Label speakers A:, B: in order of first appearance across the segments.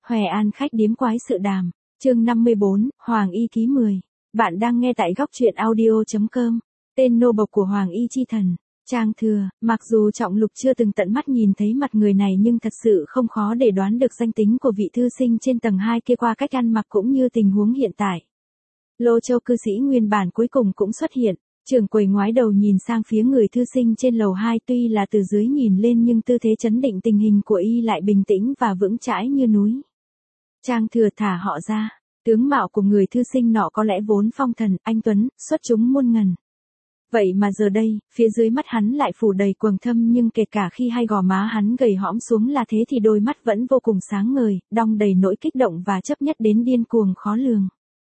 A: Hoè An khách điếm quái sự đàm, chương 54, Hoàng Y ký 10. Bạn đang nghe tại góc truyện audio.com. Tên nô bộc của Hoàng Y chi thần. Trang thừa, mặc dù Trọng Lục chưa từng tận mắt nhìn thấy mặt người này nhưng thật sự không khó để đoán được danh tính của vị thư sinh trên tầng 2 kia qua cách ăn mặc cũng như tình huống hiện tại. Lô Châu cư sĩ nguyên bản cuối cùng cũng xuất hiện. Trưởng quầy ngoái đầu nhìn sang phía người thư sinh trên lầu 2, tuy là từ dưới nhìn lên nhưng tư thế chấn định tình hình của y lại bình tĩnh và vững chãi như núi. Trang thừa thả họ ra. Tướng mạo của người thư sinh nọ có lẽ vốn phong thần, anh tuấn, xuất chúng muôn ngần. Vậy mà giờ đây, phía dưới mắt hắn lại phủ đầy quầng thâm, nhưng kể cả khi hai gò má hắn gầy hõm xuống là thế thì đôi mắt vẫn vô cùng sáng ngời, đong đầy nỗi kích động và chấp nhất đến điên cuồng khó lường.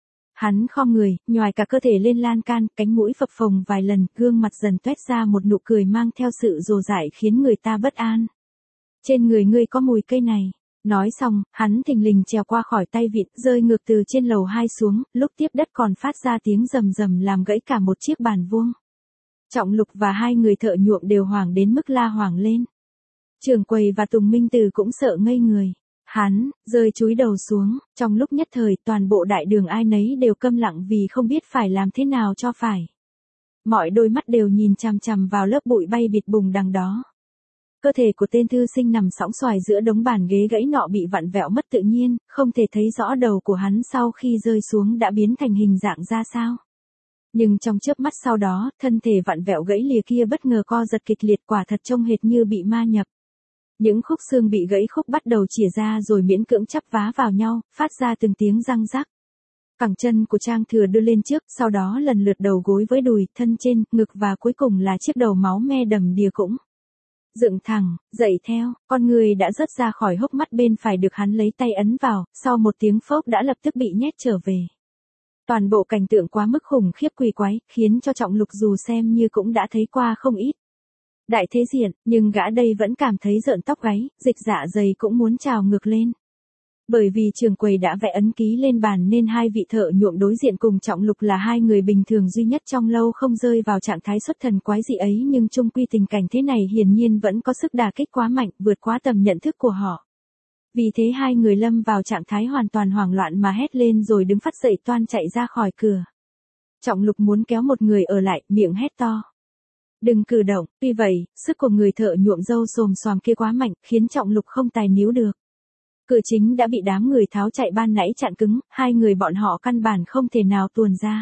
A: Hắn khom người, nhoài cả cơ thể lên lan can, cánh mũi phập phồng vài lần, gương mặt dần toét ra một nụ cười mang theo sự dồ dại khiến người ta bất an. Trên người ngươi có mùi cây này. Nói xong, hắn thình lình trèo qua khỏi tay vịn, rơi ngược từ trên lầu 2 xuống, lúc tiếp đất còn phát ra tiếng rầm rầm làm gãy cả một chiếc bàn vuông. Trọng Lục và hai người thợ nhuộm đều hoảng đến mức la hoảng lên. Trưởng quầy và Tùng Minh Từ cũng sợ ngây người. Hắn rơi chúi đầu xuống, trong lúc nhất thời toàn bộ đại đường ai nấy đều câm lặng vì không biết phải làm thế nào cho phải. Mọi đôi mắt đều nhìn chằm chằm vào lớp bụi bay bịt bùng đằng đó. Cơ thể của tên thư sinh nằm sõng soài giữa đống bàn ghế gãy nọ bị vặn vẹo mất tự nhiên, không thể thấy rõ đầu của hắn sau khi rơi xuống đã biến thành hình dạng ra sao. Nhưng trong chớp mắt sau đó, thân thể vặn vẹo gãy lìa kia bất ngờ co giật kịch liệt, quả thật trông hệt như bị ma nhập. Những khúc xương bị gãy khúc bắt đầu chìa ra rồi miễn cưỡng chắp vá vào nhau, phát ra từng tiếng răng rắc. Cẳng chân của Trang thừa đưa lên trước, sau đó lần lượt đầu gối với đùi, thân trên, ngực và cuối cùng là chiếc đầu máu me đầm đìa cũng dựng thẳng, dậy theo, con người đã rớt ra khỏi hốc mắt bên phải được hắn lấy tay ấn vào, sau một tiếng phốc đã lập tức bị nhét trở về. Toàn bộ cảnh tượng quá mức khủng khiếp quỷ quái, khiến cho Trọng Lục dù xem như cũng đã thấy qua không ít. Đại thế diện, nhưng gã đây vẫn cảm thấy rợn tóc gáy, dịch dạ dày cũng muốn trào ngược lên. Bởi vì trưởng quầy đã vẽ ấn ký lên bàn nên hai vị thợ nhuộm đối diện cùng Trọng Lục là hai người bình thường duy nhất trong lâu không rơi vào trạng thái xuất thần quái dị ấy, nhưng chung quy tình cảnh thế này hiển nhiên vẫn có sức đả kích quá mạnh, vượt quá tầm nhận thức của họ. Vì thế hai người lâm vào trạng thái hoàn toàn hoảng loạn mà hét lên rồi đứng phắt dậy toan chạy ra khỏi cửa. Trọng Lục muốn kéo một người ở lại, miệng hét to. Đừng cử động, tuy vậy, sức của người thợ nhuộm râu xồm xoàm kia quá mạnh, khiến Trọng Lục không tài níu được. Cửa chính đã bị đám người tháo chạy ban nãy chặn cứng, hai người bọn họ căn bản không thể nào tuồn ra.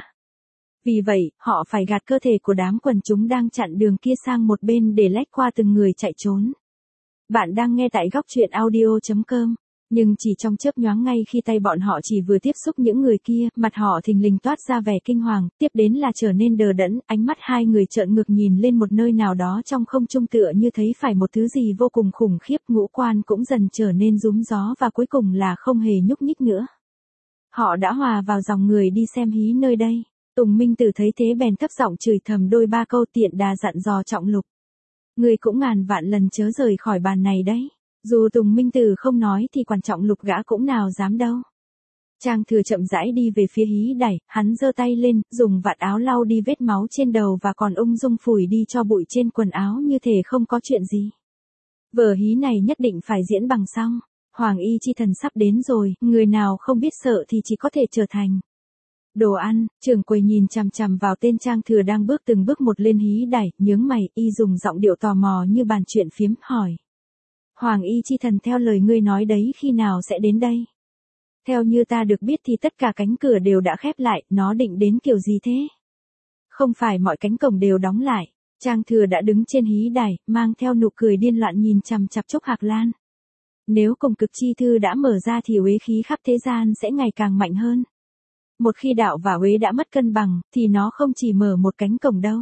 A: Vì vậy, họ phải gạt cơ thể của đám quần chúng đang chặn đường kia sang một bên để lách qua từng người chạy trốn. Bạn đang nghe tại góc truyện audio.com. Nhưng chỉ trong chớp nhoáng ngay khi tay bọn họ chỉ vừa tiếp xúc những người kia, mặt họ thình lình toát ra vẻ kinh hoàng, tiếp đến là trở nên đờ đẫn, ánh mắt hai người trợn ngược nhìn lên một nơi nào đó trong không trung tựa như thấy phải một thứ gì vô cùng khủng khiếp, ngũ quan cũng dần trở nên rúm gió và cuối cùng là không hề nhúc nhích nữa. Họ đã hòa vào dòng người đi xem hí nơi đây. Tùng Minh Tử thấy thế bèn thấp giọng chửi thầm đôi ba câu tiện đà dặn dò Trọng Lục. Người cũng ngàn vạn lần chớ rời khỏi bàn này đấy. Dù Tùng Minh Tử không nói thì quan Trọng Lục gã cũng nào dám đâu. Trang thừa chậm rãi đi về phía hí đẩy, hắn giơ tay lên, dùng vạt áo lau đi vết máu trên đầu và còn ung dung phủi đi cho bụi trên quần áo như thể không có chuyện gì. Vở hí này nhất định phải diễn bằng xong. Hoàng Y chi thần sắp đến rồi, người nào không biết sợ thì chỉ có thể trở thành đồ ăn. Trưởng quầy nhìn chằm chằm vào tên Trang thừa đang bước từng bước một lên hí đẩy, nhướng mày, y dùng giọng điệu tò mò như bàn chuyện phiếm hỏi. Hoàng Y chi thần theo lời ngươi nói đấy khi nào sẽ đến đây? Theo như ta được biết thì tất cả cánh cửa đều đã khép lại, nó định đến kiểu gì thế? Không phải mọi cánh cổng đều đóng lại. Trang thừa đã đứng trên hí đài, mang theo nụ cười điên loạn nhìn chằm chằm Trúc Hạc Lan. Nếu cùng cực chi thư đã mở ra thì uế khí khắp thế gian sẽ ngày càng mạnh hơn. Một khi đạo và uế đã mất cân bằng, thì nó không chỉ mở một cánh cổng đâu.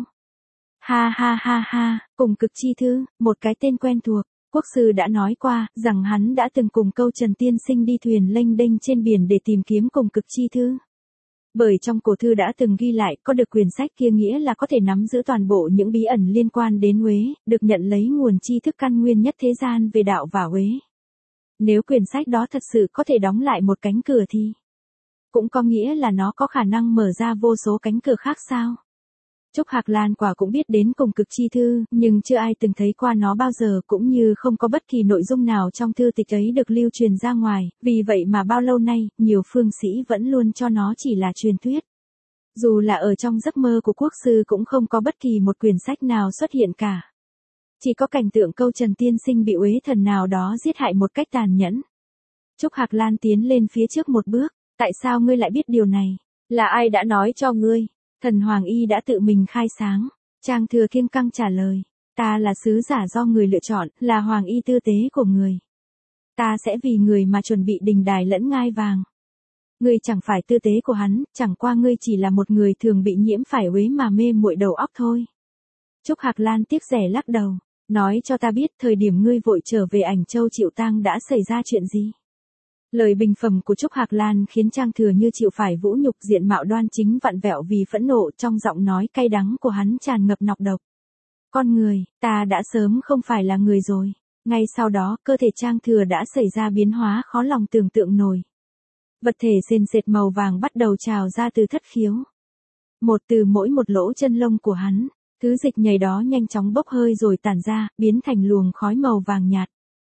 A: Ha ha ha ha, cùng cực chi thư, một cái tên quen thuộc. Quốc sư đã nói qua, rằng hắn đã từng cùng Câu Trần tiên sinh đi thuyền lênh đênh trên biển để tìm kiếm cùng cực chi thư. Bởi trong cổ thư đã từng ghi lại, có được quyển sách kia nghĩa là có thể nắm giữ toàn bộ những bí ẩn liên quan đến uế, được nhận lấy nguồn tri thức căn nguyên nhất thế gian về đạo và uế. Nếu quyển sách đó thật sự có thể đóng lại một cánh cửa thì cũng có nghĩa là nó có khả năng mở ra vô số cánh cửa khác sao? Trúc Hạc Lan quả cũng biết đến cùng cực chi thư, nhưng chưa ai từng thấy qua nó bao giờ, cũng như không có bất kỳ nội dung nào trong thư tịch ấy được lưu truyền ra ngoài, vì vậy mà bao lâu nay, nhiều phương sĩ vẫn luôn cho nó chỉ là truyền thuyết. Dù là ở trong giấc mơ của quốc sư cũng không có bất kỳ một quyển sách nào xuất hiện cả. Chỉ có cảnh tượng câu Trần tiên sinh bị uế thần nào đó giết hại một cách tàn nhẫn. Trúc Hạc Lan tiến lên phía trước một bước, tại sao ngươi lại biết điều này? Là ai đã nói cho ngươi? Thần Hoàng Y đã tự mình khai sáng. Trang Thừa kiêng căng trả lời, ta là sứ giả do người lựa chọn, là Hoàng Y tư tế của người. Ta sẽ vì người mà chuẩn bị đình đài lẫn ngai vàng. Ngươi chẳng phải tư tế của hắn, chẳng qua ngươi chỉ là một người thường bị nhiễm phải uế mà mê muội đầu óc thôi. Trúc Hạc Lan tiếc rẻ lắc đầu, nói cho ta biết thời điểm ngươi vội trở về Ảnh Châu chịu tang đã xảy ra chuyện gì. Lời bình phẩm của Trúc Hạc Lan khiến Trang Thừa như chịu phải vũ nhục, diện mạo đoan chính vặn vẹo vì phẫn nộ, trong giọng nói cay đắng của hắn tràn ngập nọc độc. Con người, ta đã sớm không phải là người rồi. Ngay sau đó, cơ thể Trang Thừa đã xảy ra biến hóa khó lòng tưởng tượng nổi. Vật thể sền sệt màu vàng bắt đầu trào ra từ thất khiếu. Một từ mỗi một lỗ chân lông của hắn, thứ dịch nhầy đó nhanh chóng bốc hơi rồi tản ra, biến thành luồng khói màu vàng nhạt.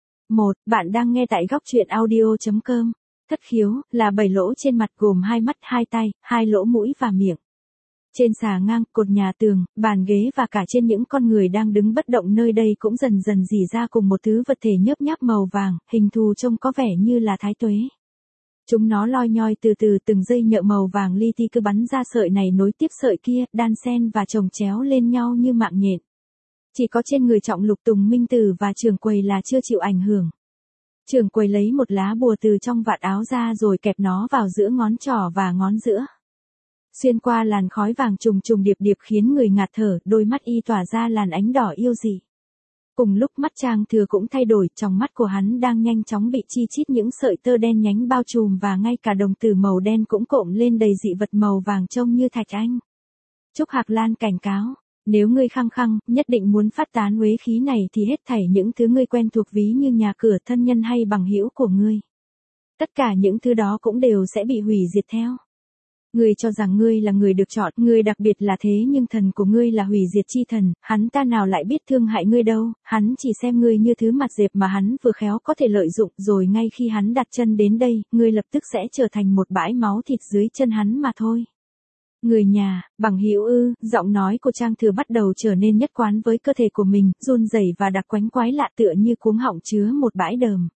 A: Bạn đang nghe tại góc truyện audio.com. Thất khiếu, là 7 lỗ trên mặt gồm 2 mắt, 2 tay, 2 lỗ mũi và miệng. Trên xà ngang, cột nhà tường, bàn ghế và cả trên những con người đang đứng bất động nơi đây cũng dần dần rỉ ra cùng một thứ vật thể nhớp nháp màu vàng, hình thù trông có vẻ như là thái tuế. Chúng nó loi nhoi từ từ, từng dây nhợ màu vàng li ti cứ bắn ra sợi này nối tiếp sợi kia, đan xen và chồng chéo lên nhau như mạng nhện. Chỉ có trên người Trọng Lục, Tùng Minh Tử và Trường Quầy là chưa chịu ảnh hưởng. Trường Quầy lấy một lá bùa từ trong vạt áo ra rồi kẹp nó vào giữa ngón trỏ và ngón giữa. Xuyên qua làn khói vàng trùng trùng điệp điệp khiến người ngạt thở, đôi mắt y tỏa ra làn ánh đỏ yêu dị. Cùng lúc mắt Trang Thừa cũng thay đổi, trong mắt của hắn đang nhanh chóng bị chi chít những sợi tơ đen nhánh bao trùm và ngay cả đồng tử màu đen cũng cộm lên đầy dị vật màu vàng trông như thạch anh. Trúc Hạc Lan cảnh cáo, nếu ngươi khăng khăng, nhất định muốn phát tán uế khí này thì hết thảy những thứ ngươi quen thuộc ví như nhà cửa, thân nhân hay bằng hữu của ngươi. Tất cả những thứ đó cũng đều sẽ bị hủy diệt theo. Ngươi cho rằng ngươi là người được chọn, ngươi đặc biệt là thế, nhưng thần của ngươi là hủy diệt chi thần, hắn ta nào lại biết thương hại ngươi đâu, hắn chỉ xem ngươi như thứ mặt dẹp mà hắn vừa khéo có thể lợi dụng, rồi ngay khi hắn đặt chân đến đây, ngươi lập tức sẽ trở thành một bãi máu thịt dưới chân hắn mà thôi. Người nhà, bằng hữu ư? Giọng nói của Trang Thừa bắt đầu trở nên nhất quán với cơ thể của mình, run rẩy và đặc quánh quái lạ tựa như cuống họng chứa một bãi đờm.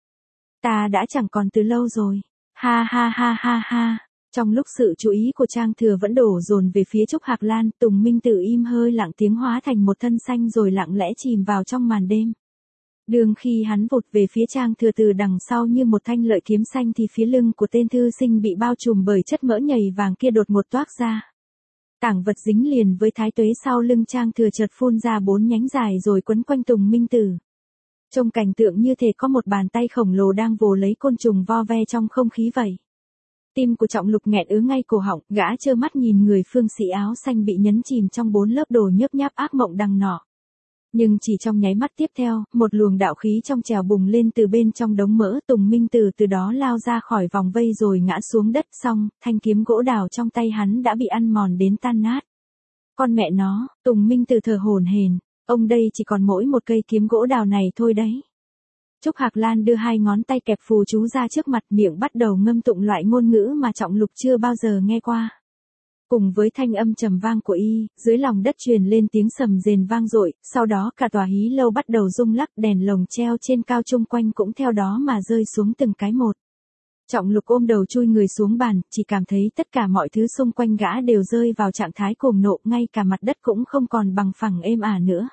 A: Ta đã chẳng còn từ lâu rồi. Ha ha ha ha ha. Trong lúc sự chú ý của Trang Thừa vẫn đổ dồn về phía Trúc Hạc Lan, Tùng Minh Tử im hơi lặng tiếng hóa thành một thân xanh rồi lặng lẽ chìm vào trong màn đêm. Đường khi hắn vụt về phía Trang Thừa từ đằng sau như một thanh lợi kiếm xanh thì phía lưng của tên thư sinh bị bao trùm bởi chất mỡ nhầy vàng kia đột ngột toác ra. Tảng vật dính liền với thái tuế sau lưng Trang Thừa chợt phun ra 4 nhánh dài rồi quấn quanh Tùng Minh Tử. Trông cảnh tượng như thể có một bàn tay khổng lồ đang vồ lấy côn trùng vo ve trong không khí vậy. Tim của Trọng Lục nghẹn ứ ngay cổ họng, gã trơ mắt nhìn người phương sĩ áo xanh bị nhấn chìm trong 4 lớp đồ nhớp nháp ác mộng đằng nọ. Nhưng chỉ trong nháy mắt tiếp theo, một luồng đạo khí trong trèo bùng lên từ bên trong đống mỡ, Tùng Minh Tử từ đó lao ra khỏi vòng vây rồi ngã xuống đất, xong, thanh kiếm gỗ đào trong tay hắn đã bị ăn mòn đến tan nát. Con mẹ nó, Tùng Minh Tử thở hổn hển, ông đây chỉ còn mỗi một cây kiếm gỗ đào này thôi đấy. Trúc Hạc Lan đưa 2 ngón tay kẹp phù chú ra trước mặt, miệng bắt đầu ngâm tụng loại ngôn ngữ mà Trọng Lục chưa bao giờ nghe qua. Cùng với thanh âm trầm vang của y, dưới lòng đất truyền lên tiếng sầm rền vang dội, sau đó cả tòa hí lâu bắt đầu rung lắc, đèn lồng treo trên cao chung quanh cũng theo đó mà rơi xuống từng cái một. Trọng Lục ôm đầu chui người xuống bàn, chỉ cảm thấy tất cả mọi thứ xung quanh gã đều rơi vào trạng thái cuồng nộ, ngay cả mặt đất cũng không còn bằng phẳng êm ả nữa.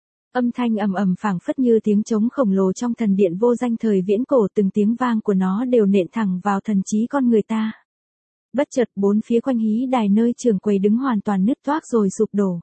A: Âm thanh ầm ầm phảng phất như tiếng trống khổng lồ trong thần điện vô danh thời viễn cổ, từng tiếng vang của nó đều nện thẳng vào thần trí con người ta. Bất chợt 4 phía quanh hí đài nơi Trường Quầy đứng hoàn toàn nứt toác rồi sụp đổ.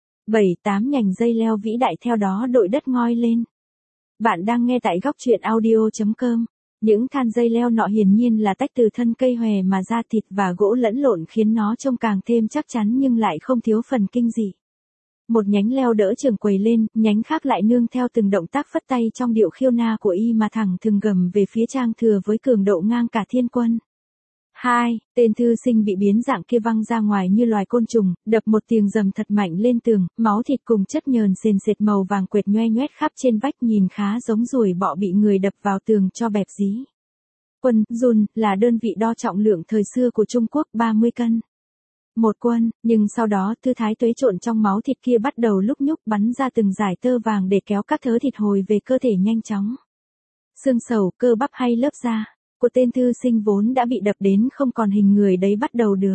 A: 7-8 nhành dây leo vĩ đại theo đó đội đất ngoi lên. Bạn đang nghe tại góc truyện audio.com. Những than dây leo nọ hiển nhiên là tách từ thân cây hòe mà ra, thịt và gỗ lẫn lộn khiến nó trông càng thêm chắc chắn nhưng lại không thiếu phần kinh dị. Một nhánh leo đỡ Trường Quầy lên, nhánh khác lại nương theo từng động tác phất tay trong điệu khiêu na của y mà thẳng thừng gầm về phía Trang Thừa với cường độ ngang cả thiên quân. 2. Tên thư sinh bị biến dạng kia văng ra ngoài như loài côn trùng, đập một tiếng rầm thật mạnh lên tường, máu thịt cùng chất nhờn sền sệt màu vàng quệt nhoe nhoét khắp trên vách, nhìn khá giống ruồi bọ bị người đập vào tường cho bẹp dí. Quân, Jun, là đơn vị đo trọng lượng thời xưa của Trung Quốc, 30 cân. Một quân, nhưng sau đó thư thái tuế trộn trong máu thịt kia bắt đầu lúc nhúc bắn ra từng dải tơ vàng để kéo các thớ thịt hồi về cơ thể nhanh chóng. Xương sầu, cơ bắp hay lớp da của tên thư sinh vốn đã bị đập đến không còn hình người đấy bắt đầu được.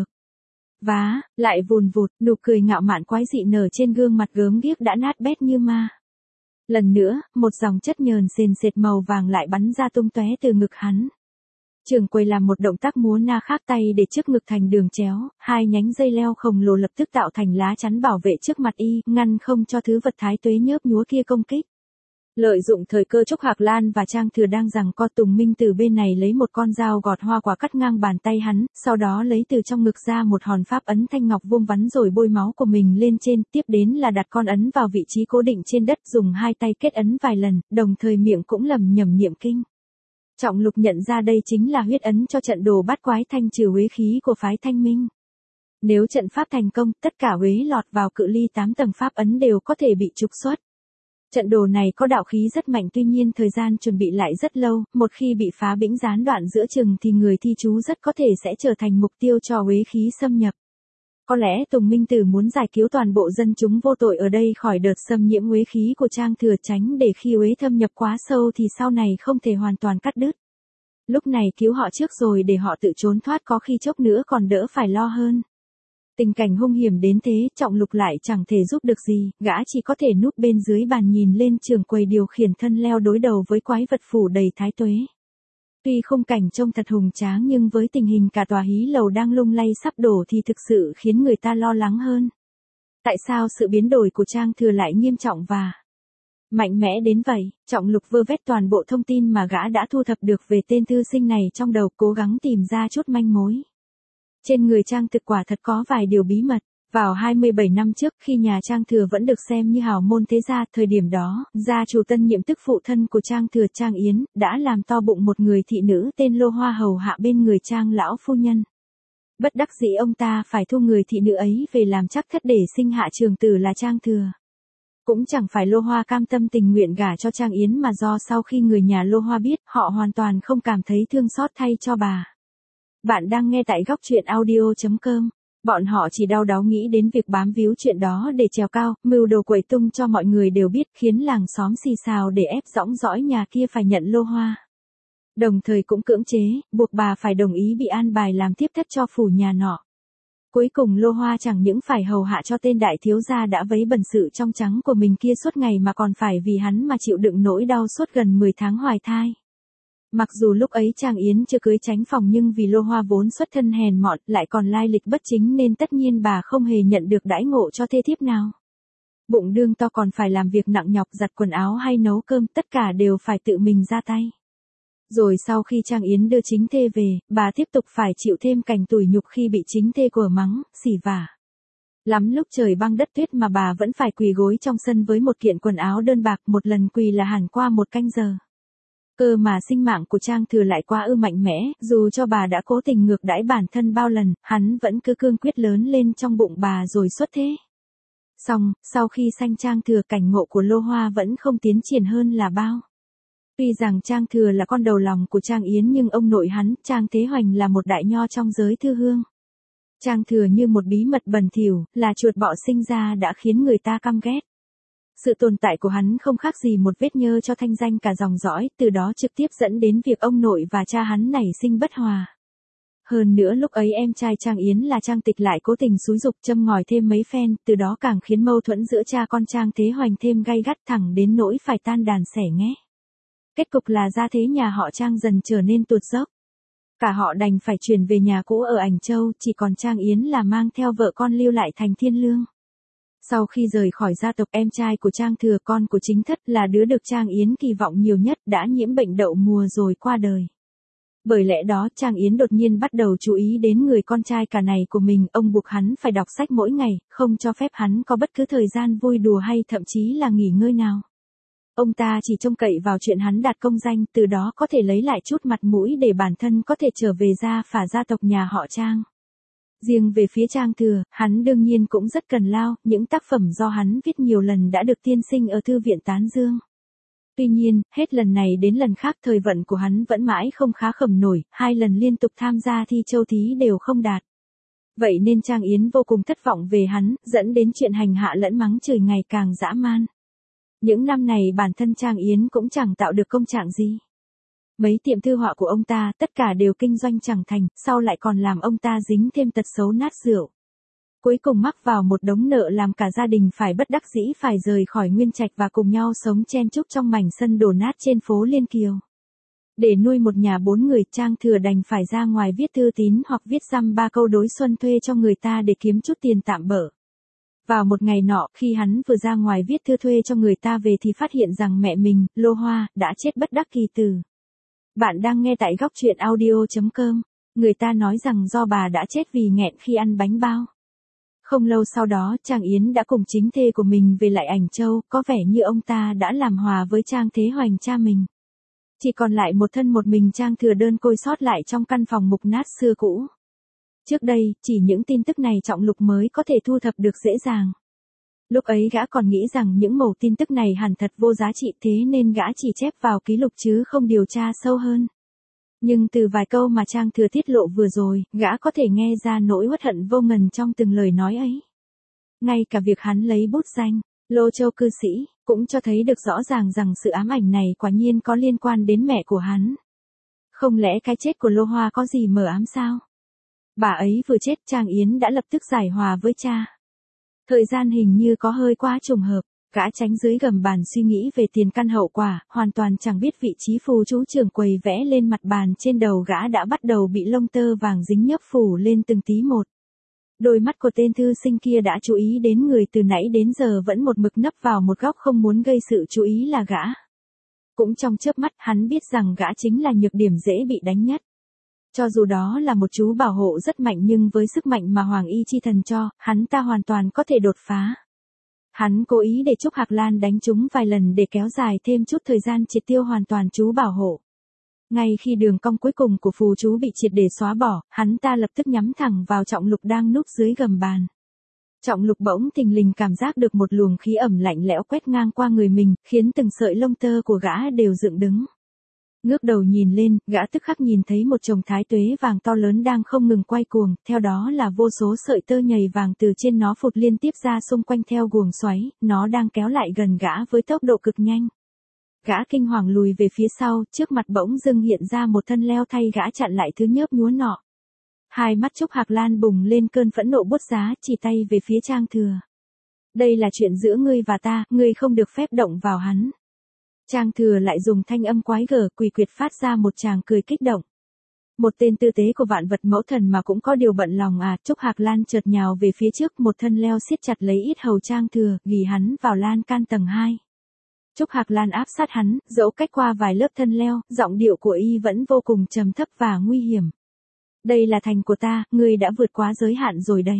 A: Vá, lại vùn vụt, nụ cười ngạo mạn quái dị nở trên gương mặt gớm ghiếc đã nát bét như ma. Lần nữa, một dòng chất nhờn sền sệt màu vàng lại bắn ra tung tóe từ ngực hắn. Trưởng quầy làm một động tác múa na khác tay để trước ngực thành đường chéo, hai nhánh dây leo khổng lồ lập tức tạo thành lá chắn bảo vệ trước mặt y, ngăn không cho thứ vật thái tuế nhớp nhúa kia công kích. Lợi dụng thời cơ Trúc Hạc Lan và Trang Thừa đang giằng co, Tùng Minh từ bên này lấy một con dao gọt hoa quả cắt ngang bàn tay hắn, sau đó lấy từ trong ngực ra một hòn pháp ấn thanh ngọc vuông vắn rồi bôi máu của mình lên trên, tiếp đến là đặt con ấn vào vị trí cố định trên đất, dùng hai tay kết ấn vài lần, đồng thời miệng cũng lẩm nhẩm niệm kinh. Trọng Lục nhận ra đây chính là huyết ấn cho trận đồ bát quái thanh trừ uế khí của phái Thanh Minh. Nếu trận pháp thành công, tất cả uế lọt vào cự ly 8 tầng pháp ấn đều có thể bị trục xuất. Trận đồ này có đạo khí rất mạnh, tuy nhiên thời gian chuẩn bị lại rất lâu, một khi bị phá bĩnh gián đoạn giữa chừng thì người thi chú rất có thể sẽ trở thành mục tiêu cho uế khí xâm nhập. Có lẽ Tùng Minh Tử muốn giải cứu toàn bộ dân chúng vô tội ở đây khỏi đợt xâm nhiễm uế khí của Trang Thừa, tránh để khi uế thâm nhập quá sâu thì sau này không thể hoàn toàn cắt đứt. Lúc này cứu họ trước rồi để họ tự trốn thoát, có khi chốc nữa còn đỡ phải lo hơn. Tình cảnh hung hiểm đến thế, Trọng Lục lại chẳng thể giúp được gì, gã chỉ có thể núp bên dưới bàn nhìn lên trưởng quầy điều khiển thân leo đối đầu với quái vật phủ đầy thái tuế. Tuy khung cảnh trông thật hùng tráng nhưng với tình hình cả tòa hí lầu đang lung lay sắp đổ thì thực sự khiến người ta lo lắng hơn. Tại sao sự biến đổi của Trang Thừa lại nghiêm trọng và mạnh mẽ đến vậy? Trọng Lục vơ vét toàn bộ thông tin mà gã đã thu thập được về tên thư sinh này trong đầu, cố gắng tìm ra chút manh mối. Trên người Trang Thực quả thật có vài điều bí mật. Vào 27 năm trước, khi nhà Trang Thừa vẫn được xem như hào môn thế gia, thời điểm đó, gia chủ tân nhiệm tức phụ thân của Trang Thừa, Trang Yến, đã làm to bụng một người thị nữ tên Lô Hoa hầu hạ bên người Trang lão phu nhân. Bất đắc dĩ ông ta phải thu người thị nữ ấy về làm chắc thất để sinh hạ trưởng tử là Trang Thừa. Cũng chẳng phải Lô Hoa cam tâm tình nguyện gả cho Trang Yến, mà do sau khi người nhà Lô Hoa biết, họ hoàn toàn không cảm thấy thương xót thay cho bà. Bạn đang nghe tại góc truyện audio.com. Bọn họ chỉ đau đáu nghĩ đến việc bám víu chuyện đó để trèo cao, mưu đồ quậy tung cho mọi người đều biết, khiến làng xóm xì xào để ép dõng dõi nhà kia phải nhận Lô Hoa. Đồng thời cũng cưỡng chế, buộc bà phải đồng ý bị an bài làm tiếp thất cho phủ nhà nọ. Cuối cùng Lô Hoa chẳng những phải hầu hạ cho tên đại thiếu gia đã vấy bẩn sự trong trắng của mình kia suốt ngày, mà còn phải vì hắn mà chịu đựng nỗi đau suốt gần 10 tháng hoài thai. Mặc dù lúc ấy Trang Yến chưa cưới tránh phòng, nhưng vì Lô Hoa vốn xuất thân hèn mọn, lại còn lai lịch bất chính nên tất nhiên bà không hề nhận được đãi ngộ cho thê thiếp nào. Bụng đương to còn phải làm việc nặng nhọc, giặt quần áo hay nấu cơm, tất cả đều phải tự mình ra tay. Rồi sau khi Trang Yến đưa chính thê về, bà tiếp tục phải chịu thêm cảnh tủi nhục khi bị chính thê của mắng, xỉ vả. Lắm lúc trời băng đất tuyết mà bà vẫn phải quỳ gối trong sân với một kiện quần áo đơn bạc, một lần quỳ là hẳn qua 1 canh giờ. Cơ mà sinh mạng của Trang Thừa lại quá ư mạnh mẽ, dù cho bà đã cố tình ngược đãi bản thân bao lần, hắn vẫn cứ cương quyết lớn lên trong bụng bà rồi xuất thế. Xong, sau khi sanh Trang Thừa, cảnh ngộ của Lô Hoa vẫn không tiến triển hơn là bao. Tuy rằng Trang Thừa là con đầu lòng của Trang Yến, nhưng ông nội hắn, Trang Thế Hoành, là một đại nho trong giới thư hương. Trang Thừa như một bí mật bẩn thỉu, là chuột bọ sinh ra đã khiến người ta căm ghét. Sự tồn tại của hắn không khác gì một vết nhơ cho thanh danh cả dòng dõi, từ đó trực tiếp dẫn đến việc ông nội và cha hắn nảy sinh bất hòa. Hơn nữa lúc ấy em trai Trang Yến là Trang Tịch lại cố tình xúi giục châm ngòi thêm mấy phen, từ đó càng khiến mâu thuẫn giữa cha con Trang Thế Hoành thêm gay gắt, thẳng đến nỗi phải tan đàn xẻ nghé. Kết cục là gia thế nhà họ Trang dần trở nên tuột dốc. Cả họ đành phải chuyển về nhà cũ ở Ảnh Châu, chỉ còn Trang Yến là mang theo vợ con lưu lại thành Thiên Lương. Sau khi rời khỏi gia tộc, em trai của Trang Thừa, con của chính thất, là đứa được Trang Yến kỳ vọng nhiều nhất, đã nhiễm bệnh đậu mùa rồi qua đời. Bởi lẽ đó Trang Yến đột nhiên bắt đầu chú ý đến người con trai cả này của mình, ông buộc hắn phải đọc sách mỗi ngày, không cho phép hắn có bất cứ thời gian vui đùa hay thậm chí là nghỉ ngơi nào. Ông ta chỉ trông cậy vào chuyện hắn đạt công danh, từ đó có thể lấy lại chút mặt mũi để bản thân có thể trở về gia phả gia tộc nhà họ Trang. Riêng về phía Trang Thừa, hắn đương nhiên cũng rất cần lao, những tác phẩm do hắn viết nhiều lần đã được tiên sinh ở thư viện tán dương. Tuy nhiên, hết lần này đến lần khác thời vận của hắn vẫn mãi không khá khẩm nổi, 2 lần liên tục tham gia thi châu thí đều không đạt. Vậy nên Trang Yến vô cùng thất vọng về hắn, dẫn đến chuyện hành hạ lẫn mắng chửi ngày càng dã man. Những năm này bản thân Trang Yến cũng chẳng tạo được công trạng gì. Mấy tiệm thư họa của ông ta tất cả đều kinh doanh chẳng thành, sau lại còn làm ông ta dính thêm tật xấu nát rượu. Cuối cùng mắc vào một đống nợ làm cả gia đình phải bất đắc dĩ phải rời khỏi Nguyên Trạch và cùng nhau sống chen chúc trong mảnh sân đổ nát trên phố Liên Kiều. Để nuôi một nhà 4 người, Trang Thừa đành phải ra ngoài viết thư tín hoặc viết dăm ba câu đối xuân thuê cho người ta để kiếm chút tiền tạm bợ. Vào một ngày nọ, khi hắn vừa ra ngoài viết thư thuê cho người ta về thì phát hiện rằng mẹ mình, Lô Hoa, đã chết bất đắc kỳ tử. Bạn đang nghe tại góc truyện audio.com. Người ta nói rằng do bà đã chết vì nghẹn khi ăn bánh bao. Không lâu sau đó, Trang Yến đã cùng chính thê của mình về lại Ảnh Châu, có vẻ như ông ta đã làm hòa với Trang Thế Hoành cha mình. Chỉ còn lại một thân một mình Trang Thừa đơn côi sót lại trong căn phòng mục nát xưa cũ. Trước đây, chỉ những tin tức này Trọng Lục mới có thể thu thập được dễ dàng. Lúc ấy gã còn nghĩ rằng những mẩu tin tức này hẳn thật vô giá trị, thế nên gã chỉ chép vào ký lục chứ không điều tra sâu hơn. Nhưng từ vài câu mà Trang Thừa tiết lộ vừa rồi, gã có thể nghe ra nỗi uất hận vô ngần trong từng lời nói ấy. Ngay cả việc hắn lấy bút danh, Lô Châu cư sĩ, cũng cho thấy được rõ ràng rằng sự ám ảnh này quả nhiên có liên quan đến mẹ của hắn. Không lẽ cái chết của Lô Hoa có gì mờ ám sao? Bà ấy vừa chết, Trang Yến đã lập tức giải hòa với cha. Thời gian hình như có hơi quá trùng hợp, gã tránh dưới gầm bàn suy nghĩ về tiền căn hậu quả, hoàn toàn chẳng biết vị trí phù chú trưởng quầy vẽ lên mặt bàn trên đầu gã đã bắt đầu bị lông tơ vàng dính nhớp phủ lên từng tí một. Đôi mắt của tên thư sinh kia đã chú ý đến người từ nãy đến giờ vẫn một mực nấp vào một góc không muốn gây sự chú ý là gã. Cũng trong chớp mắt hắn biết rằng gã chính là nhược điểm dễ bị đánh nhất. Cho dù đó là một chú bảo hộ rất mạnh nhưng với sức mạnh mà Hoàng Y Chi Thần cho, hắn ta hoàn toàn có thể đột phá. Hắn cố ý để Trúc Hạc Lan đánh chúng vài lần để kéo dài thêm chút thời gian triệt tiêu hoàn toàn chú bảo hộ. Ngay khi đường cong cuối cùng của phù chú bị triệt để xóa bỏ, hắn ta lập tức nhắm thẳng vào Trọng Lục đang núp dưới gầm bàn. Trọng Lục bỗng thình lình cảm giác được một luồng khí ẩm lạnh lẽo quét ngang qua người mình, khiến từng sợi lông tơ của gã đều dựng đứng. Ngước đầu nhìn lên, gã tức khắc nhìn thấy một chồng thái tuế vàng to lớn đang không ngừng quay cuồng, theo đó là vô số sợi tơ nhầy vàng từ trên nó phụt liên tiếp ra xung quanh theo guồng xoáy, nó đang kéo lại gần gã với tốc độ cực nhanh. Gã kinh hoàng lùi về phía sau, trước mặt bỗng dưng hiện ra một thân leo thay gã chặn lại thứ nhớp nhúa nọ. Hai mắt Trúc Hạc Lan bùng lên cơn phẫn nộ bút giá, chỉ tay về phía Trang Thừa. Đây là chuyện giữa ngươi và ta, ngươi không được phép động vào hắn. Trang Thừa lại dùng thanh âm quái gở quỷ quyệt phát ra một tràng cười kích động. Một tên tư tế của vạn vật mẫu thần mà cũng có điều bận lòng à. Trúc Hạc Lan chợt nhào về phía trước, một thân leo siết chặt lấy yết hầu Trang Thừa, gỉ hắn vào lan can tầng 2. Trúc Hạc Lan áp sát hắn, dẫu cách qua vài lớp thân leo, giọng điệu của y vẫn vô cùng trầm thấp và nguy hiểm. Đây là thành của ta, ngươi đã vượt quá giới hạn rồi đấy.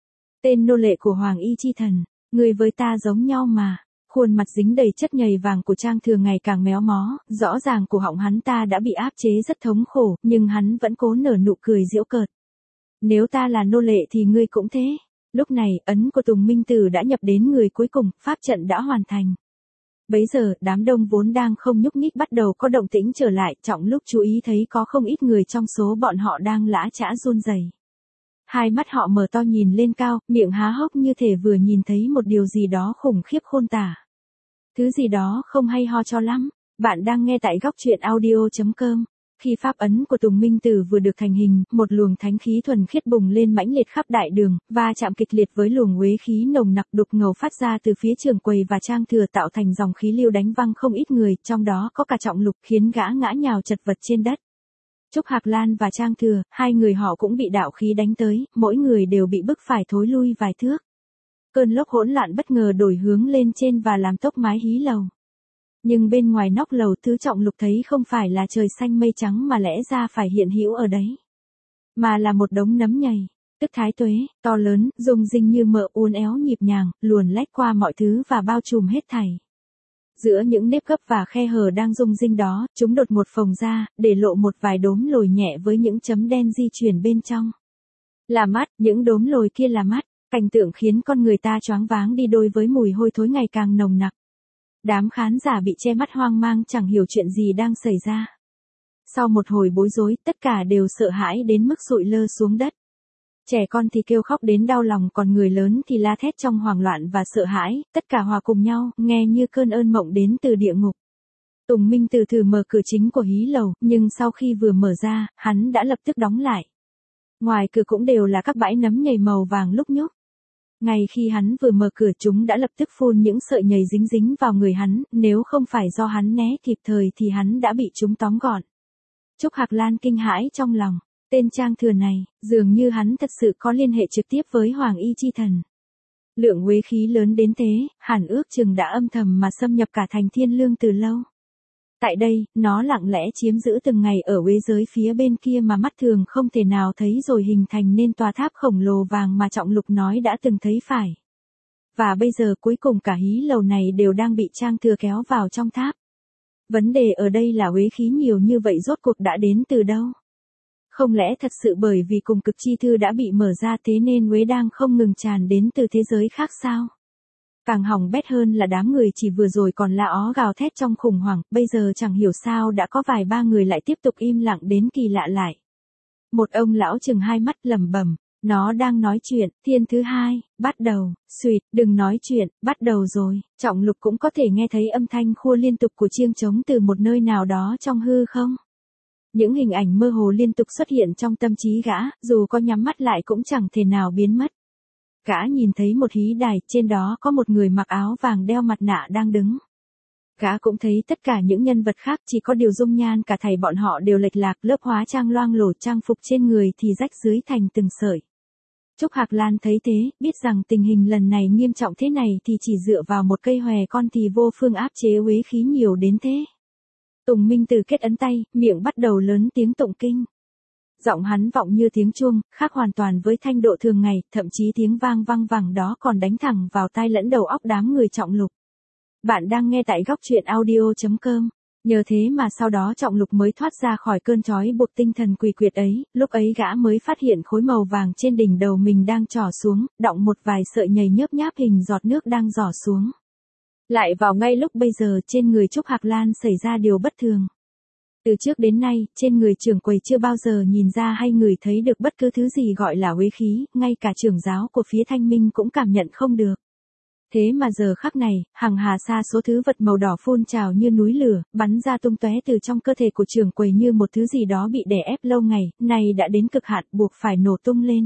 A: Tên nô lệ của Hoàng Y Chi Thần, ngươi với ta giống nhau mà. Khuôn mặt dính đầy chất nhầy vàng của Trang Thừa ngày càng méo mó, rõ ràng cổ họng hắn ta đã bị áp chế rất thống khổ, nhưng hắn vẫn cố nở nụ cười giễu cợt. Nếu ta là nô lệ thì ngươi cũng thế. Lúc này, ấn của Tùng Minh Tử đã nhập đến người cuối cùng, pháp trận đã hoàn thành. Bấy giờ, đám đông vốn đang không nhúc nhích bắt đầu có động tĩnh trở lại, Trọng lúc chú ý thấy có không ít người trong số bọn họ đang lã chã run rẩy. Hai mắt họ mở to nhìn lên cao, miệng há hốc như thể vừa nhìn thấy một điều gì đó khủng khiếp khôn tả. Thứ gì đó không hay ho cho lắm. Bạn đang nghe tại góc truyện audio.com. Khi pháp ấn của Tùng Minh Tử vừa được thành hình, một luồng thánh khí thuần khiết bùng lên mãnh liệt khắp đại đường, và chạm kịch liệt với luồng uế khí nồng nặc đục ngầu phát ra từ phía Trường Quầy và Trang Thừa tạo thành dòng khí lưu đánh văng không ít người, trong đó có cả Trọng Lục, khiến gã ngã nhào chật vật trên đất. Trúc Hạc Lan và Trang Thừa, hai người họ cũng bị đạo khí đánh tới, mỗi người đều bị bức phải thối lui vài thước. Cơn lốc hỗn loạn bất ngờ đổi hướng lên trên và làm tốc mái hí lầu. Nhưng bên ngoài nóc lầu, thứ Trọng Lục thấy không phải là trời xanh mây trắng mà lẽ ra phải hiện hữu ở đấy, mà là một đống nấm nhầy, tức thái tuế, to lớn, rung rinh như mỡ uốn éo nhịp nhàng, luồn lách qua mọi thứ và bao trùm hết thảy. Giữa những nếp gấp và khe hở đang rung rinh đó, chúng đột một phồng ra, để lộ một vài đốm lồi nhẹ với những chấm đen di chuyển bên trong. Là mắt, những đốm lồi kia là mắt, cảnh tượng khiến con người ta choáng váng đi đôi với mùi hôi thối ngày càng nồng nặc. Đám khán giả bị che mắt hoang mang chẳng hiểu chuyện gì đang xảy ra. Sau một hồi bối rối, tất cả đều sợ hãi đến mức sụi lơ xuống đất. Trẻ con thì kêu khóc đến đau lòng, còn người lớn thì la thét trong hoảng loạn và sợ hãi, tất cả hòa cùng nhau, nghe như cơn ơn mộng đến từ địa ngục. Tùng Minh từ từ mở cửa chính của hí lầu, nhưng sau khi vừa mở ra, hắn đã lập tức đóng lại. Ngoài cửa cũng đều là các bãi nấm nhầy màu vàng lúc nhúc. Ngay khi hắn vừa mở cửa chúng đã lập tức phun những sợi nhầy dính dính vào người hắn, nếu không phải do hắn né kịp thời thì hắn đã bị chúng tóm gọn. Trúc Hạc Lan kinh hãi trong lòng, tên Trang Thừa này, dường như hắn thật sự có liên hệ trực tiếp với Hoàng Y Chi Thần. Lượng uế khí lớn đến thế, hẳn ước chừng đã âm thầm mà xâm nhập cả thành Thiên Lương từ lâu. Tại đây, nó lặng lẽ chiếm giữ từng ngày ở uế giới phía bên kia mà mắt thường không thể nào thấy rồi hình thành nên tòa tháp khổng lồ vàng mà Trọng Lục nói đã từng thấy phải. Và bây giờ cuối cùng cả hí lầu này đều đang bị Trang Thừa kéo vào trong tháp. Vấn đề ở đây là uế khí nhiều như vậy rốt cuộc đã đến từ đâu? Không lẽ thật sự bởi vì cùng cực chi thư đã bị mở ra thế nên uế đang không ngừng tràn đến từ thế giới khác sao? Càng hỏng bét hơn là đám người chỉ vừa rồi còn la ó gào thét trong khủng hoảng, bây giờ chẳng hiểu sao đã có vài ba người lại tiếp tục im lặng đến kỳ lạ lại. Một ông lão chừng hai mắt lẩm bẩm, nó đang nói chuyện, thiên thứ hai, bắt đầu, xuyệt, đừng nói chuyện, bắt đầu rồi. Trọng Lục cũng có thể nghe thấy âm thanh khua liên tục của chiêng trống từ một nơi nào đó trong hư không. Những hình ảnh mơ hồ liên tục xuất hiện trong tâm trí gã, dù có nhắm mắt lại cũng chẳng thể nào biến mất. Gã nhìn thấy một hí đài, trên đó có một người mặc áo vàng đeo mặt nạ đang đứng. Gã cũng thấy tất cả những nhân vật khác, chỉ có điều dung nhan cả thảy bọn họ đều lệch lạc, lớp hóa trang loang lổ, trang phục trên người thì rách dưới thành từng sợi. Trúc Hạc Lan thấy thế, biết rằng tình hình lần này nghiêm trọng thế này thì chỉ dựa vào một cây hòe con thì vô phương áp chế uế khí nhiều đến thế. Tùng Minh từ kết ấn tay, miệng bắt đầu lớn tiếng tụng kinh. Giọng hắn vọng như tiếng chuông, khác hoàn toàn với thanh độ thường ngày, thậm chí tiếng vang vang vẳng đó còn đánh thẳng vào tai lẫn đầu óc đám người Trọng Lục. Bạn đang nghe tại góc truyện audio.com. Nhờ thế mà sau đó Trọng Lục mới thoát ra khỏi cơn trói buộc tinh thần quỷ quyệt ấy, lúc ấy gã mới phát hiện khối màu vàng trên đỉnh đầu mình đang trỏ xuống, đọng một vài sợi nhầy nhớp nháp hình giọt nước đang rỏ xuống. Lại vào ngay lúc bây giờ trên người Trúc Hạc Lan xảy ra điều bất thường. Từ trước đến nay, trên người trưởng quầy chưa bao giờ nhìn ra hay ngửi thấy được bất cứ thứ gì gọi là uế khí, ngay cả trưởng giáo của phía Thanh Minh cũng cảm nhận không được. Thế mà giờ khắc này, hàng hà sa số thứ vật màu đỏ phun trào như núi lửa, bắn ra tung tóe từ trong cơ thể của trưởng quầy như một thứ gì đó bị đè ép lâu ngày, này đã đến cực hạn buộc phải nổ tung lên.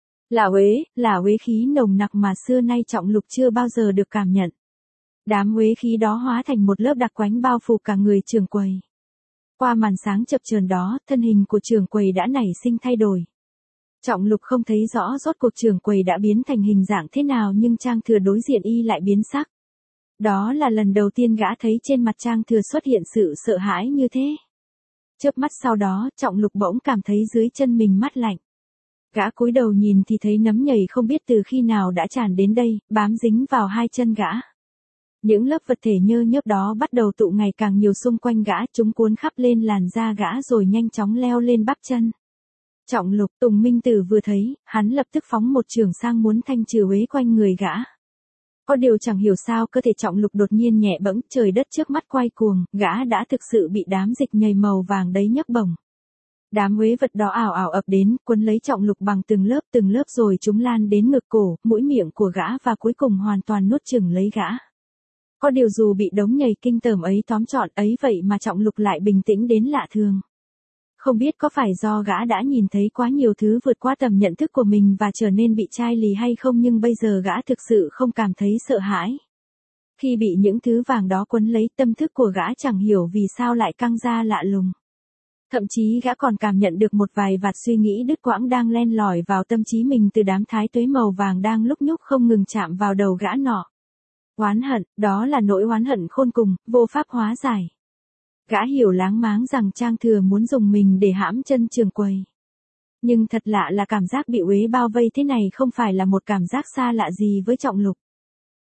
A: Là uế khí nồng nặc mà xưa nay Trọng Lục chưa bao giờ được cảm nhận. Đám uế khí đó hóa thành một lớp đặc quánh bao phủ cả người trưởng quầy. Qua màn sáng chập chờn đó, thân hình của trưởng quầy đã nảy sinh thay đổi. Trọng Lục không thấy rõ rốt cuộc trưởng quầy đã biến thành hình dạng thế nào nhưng Trang Thừa đối diện y lại biến sắc. Đó là lần đầu tiên gã thấy trên mặt Trang Thừa xuất hiện sự sợ hãi như thế. Chớp mắt sau đó, Trọng Lục bỗng cảm thấy dưới chân mình mát lạnh. Gã cúi đầu nhìn thì thấy nấm nhầy không biết từ khi nào đã tràn đến đây, bám dính vào hai chân gã. Những lớp vật thể nhơ nhớp đó bắt đầu tụ ngày càng nhiều xung quanh gã, chúng cuốn khắp lên làn da gã rồi nhanh chóng leo lên bắp chân. Trọng Lục, Tùng Minh Tử vừa thấy, hắn lập tức phóng một chưởng sang muốn thanh trừ uế quanh người gã. Có điều chẳng hiểu sao cơ thể Trọng Lục đột nhiên nhẹ bẫng, trời đất trước mắt quay cuồng, gã đã thực sự bị đám dịch nhầy màu vàng đấy nhấc bổng. Đám uế vật đó ảo ảo ập đến, quấn lấy Trọng Lục bằng từng lớp rồi chúng lan đến ngực cổ, mũi miệng của gã và cuối cùng hoàn toàn nuốt chửng lấy gã. Có điều dù bị đống nhầy kinh tởm ấy tóm trọn ấy vậy mà Trọng Lục lại bình tĩnh đến lạ thường. Không biết có phải do gã đã nhìn thấy quá nhiều thứ vượt qua tầm nhận thức của mình và trở nên bị chai lì hay không nhưng bây giờ gã thực sự không cảm thấy sợ hãi. Khi bị những thứ vàng đó quấn lấy tâm thức của gã chẳng hiểu vì sao lại căng ra lạ lùng. Thậm chí gã còn cảm nhận được một vài vạt suy nghĩ đứt quãng đang len lỏi vào tâm trí mình từ đám thái tuế màu vàng đang lúc nhúc không ngừng chạm vào đầu gã nọ. Oán hận, đó là nỗi oán hận khôn cùng, vô pháp hóa giải. Gã hiểu láng máng rằng Trang Thừa muốn dùng mình để hãm chân trưởng quầy. Nhưng thật lạ là cảm giác bị uế bao vây thế này không phải là một cảm giác xa lạ gì với Trọng Lục.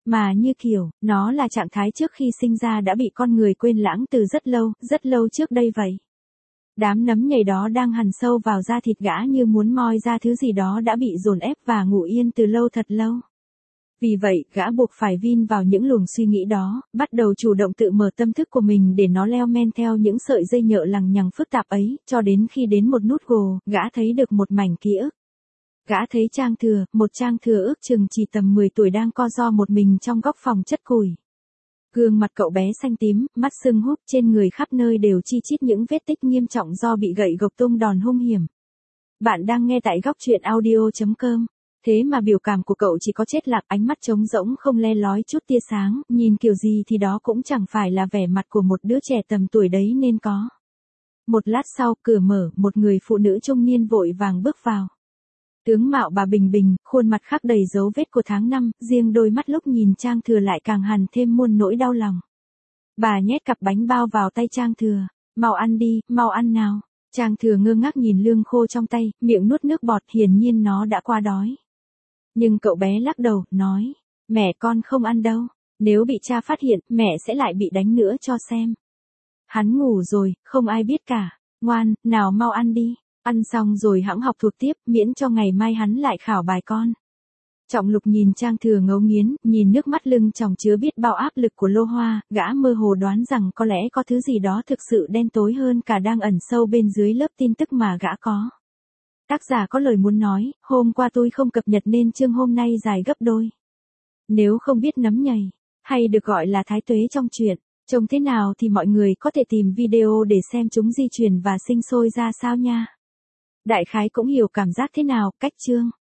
A: Mà như kiểu, nó là trạng thái trước khi sinh ra đã bị con người quên lãng từ rất lâu trước đây vậy. Đám nấm nhầy đó đang hằn sâu vào da thịt gã như muốn moi ra thứ gì đó đã bị dồn ép và ngủ yên từ lâu thật lâu. Vì vậy, gã buộc phải vin vào những luồng suy nghĩ đó, bắt đầu chủ động tự mở tâm thức của mình để nó leo men theo những sợi dây nhợ lằng nhằng phức tạp ấy, cho đến khi đến một nút gồ, gã thấy được một mảnh ký ức. Gã thấy Trang Thừa, một Trang Thừa ước chừng chỉ tầm 10 tuổi đang co ro một mình trong góc phòng chất củi. Gương mặt cậu bé xanh tím, mắt sưng húp, trên người khắp nơi đều chi chít những vết tích nghiêm trọng do bị gậy gộc tung đòn hung hiểm. Bạn đang nghe tại góc truyện audio.com. Thế mà biểu cảm của cậu chỉ có chết lạc, ánh mắt trống rỗng không le lói chút tia sáng, nhìn kiểu gì thì đó cũng chẳng phải là vẻ mặt của một đứa trẻ tầm tuổi đấy nên có. Một lát sau, cửa mở, một người phụ nữ trung niên vội vàng bước vào. Tướng mạo bà bình bình, khuôn mặt khắc đầy dấu vết của tháng năm, riêng đôi mắt lúc nhìn Trang Thừa lại càng hằn thêm muôn nỗi đau lòng. Bà nhét cặp bánh bao vào tay Trang Thừa, mau ăn đi, mau ăn nào. Trang Thừa ngơ ngác nhìn lương khô trong tay, miệng nuốt nước bọt, hiển nhiên nó đã qua đói. Nhưng cậu bé lắc đầu, nói, mẹ con không ăn đâu, nếu bị cha phát hiện, mẹ sẽ lại bị đánh nữa cho xem. Hắn ngủ rồi, không ai biết cả, ngoan, nào mau ăn đi. Ăn xong rồi hẵng học thuộc tiếp, miễn cho ngày mai hắn lại khảo bài con. Trọng Lục nhìn Trang Thừa ngấu nghiến, nhìn nước mắt lưng tròng chứa biết bao áp lực của Lô Hoa, gã mơ hồ đoán rằng có lẽ có thứ gì đó thực sự đen tối hơn cả đang ẩn sâu bên dưới lớp tin tức mà gã có. Tác giả có lời muốn nói, hôm qua tôi không cập nhật nên chương hôm nay dài gấp đôi. Nếu không biết nấm nhầy, hay được gọi là thái tuế trong truyện, trông thế nào thì mọi người có thể tìm video để xem chúng di chuyển và sinh sôi ra sao nha. Đại khái cũng hiểu cảm giác thế nào, cách chương.